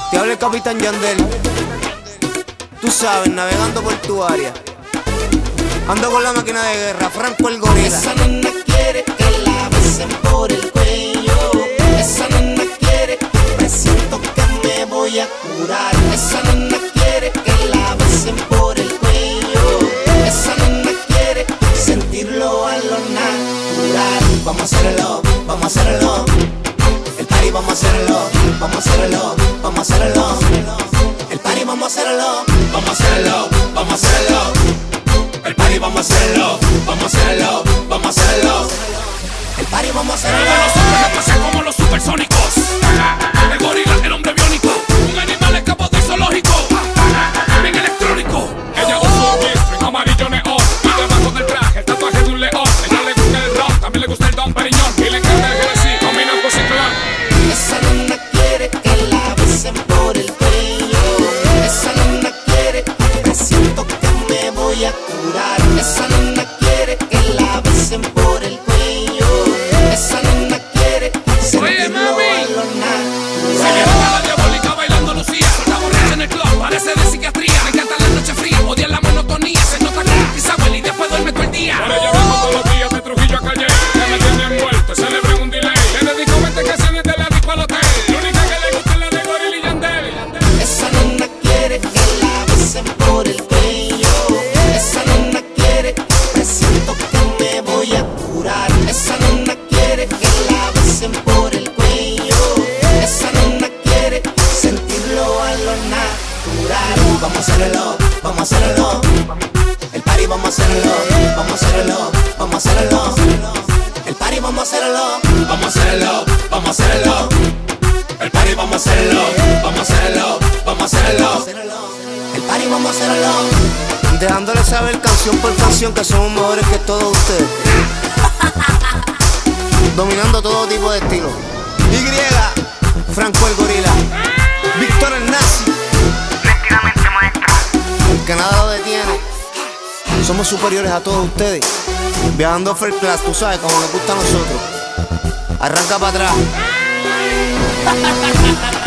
Te habla el Capitán Yandel. Tú sabes, navegando por tu área. Ando con la máquina de guerra, Franco el gorila. Esa nena quiere que la besen por el cuello. Esa nena quiere, presiento que me voy a curar. Esa nena quiere que la besen por el cuello. Esa nena quiere sentirlo a lo natural. Vamos a hacerlo, vamos a hacerlo. El party vamos a hacerlo, vamos a hacerlo, vamos a hacerlo. El party vamos a hacerlo, vamos a hacerlo, vamos a hacerlo. El party vamos a hacerlo, vamos a hacerlo, vamos a hacerlo. El party vamos a hacerlo. Nosotros nos pasa como los supersónicos. El gorila, el hombre biónico. Un animal escapó del zoológico. Bien electrónico. Ella usa un G-string amarillo neón. Y debajo del traje el tatuaje de un león. Ella le gusta el rock, también le gusta el Don Periñón. Y le encanta el Genesis, combina con Ciclón. Esa nena quiere que la besen por el cuello. Esa nena quiere, presiento que me voy a curar. Esa nena quiere que la besen por el cuello. Esa nena quiere sentirlo a lo Se viene natural. cada diabólica bailando Lucía. Está borracha en el club, parece de psiquiatría. Le encanta la noche fría, odia la monotonía. Se nota que pisa huele y después duerme todo el día. Por ella vengo todos los días de Trujillo a Calle. Ya me tiene envuelto, celebra en un delay. Le dedico 20 canciones de la disco al hotel. La única que le gusta es la de Gorila y Yandel. Esa nena quiere que la besen por el cuello. Esa nena quiere, presiento que me voy a curar. Esa nena quiere que la besen por el cuello. Esa nena quiere sentirlo a lo natural. Vamos a hacerlo, vamos a hacerlo. El party vamos a hacerlo, vamos a hacerlo, vamos a hacerlo. El party vamos a hacerlo, vamos a hacerlo, vamos a hacerlo. El party vamos a hacerlo, vamos a hacerlo, vamos a hacerlo. El party vamos a hacerlo. Dejándole saber canción por canción que somos mejores que todos ustedes. Dominando todo tipo de estilo. Y, Franco el gorila. Víctor el nazi. El que nada lo detiene. Somos superiores a todos ustedes. Viajando first class, tú sabes, como nos gusta a nosotros. Arranca para atrás.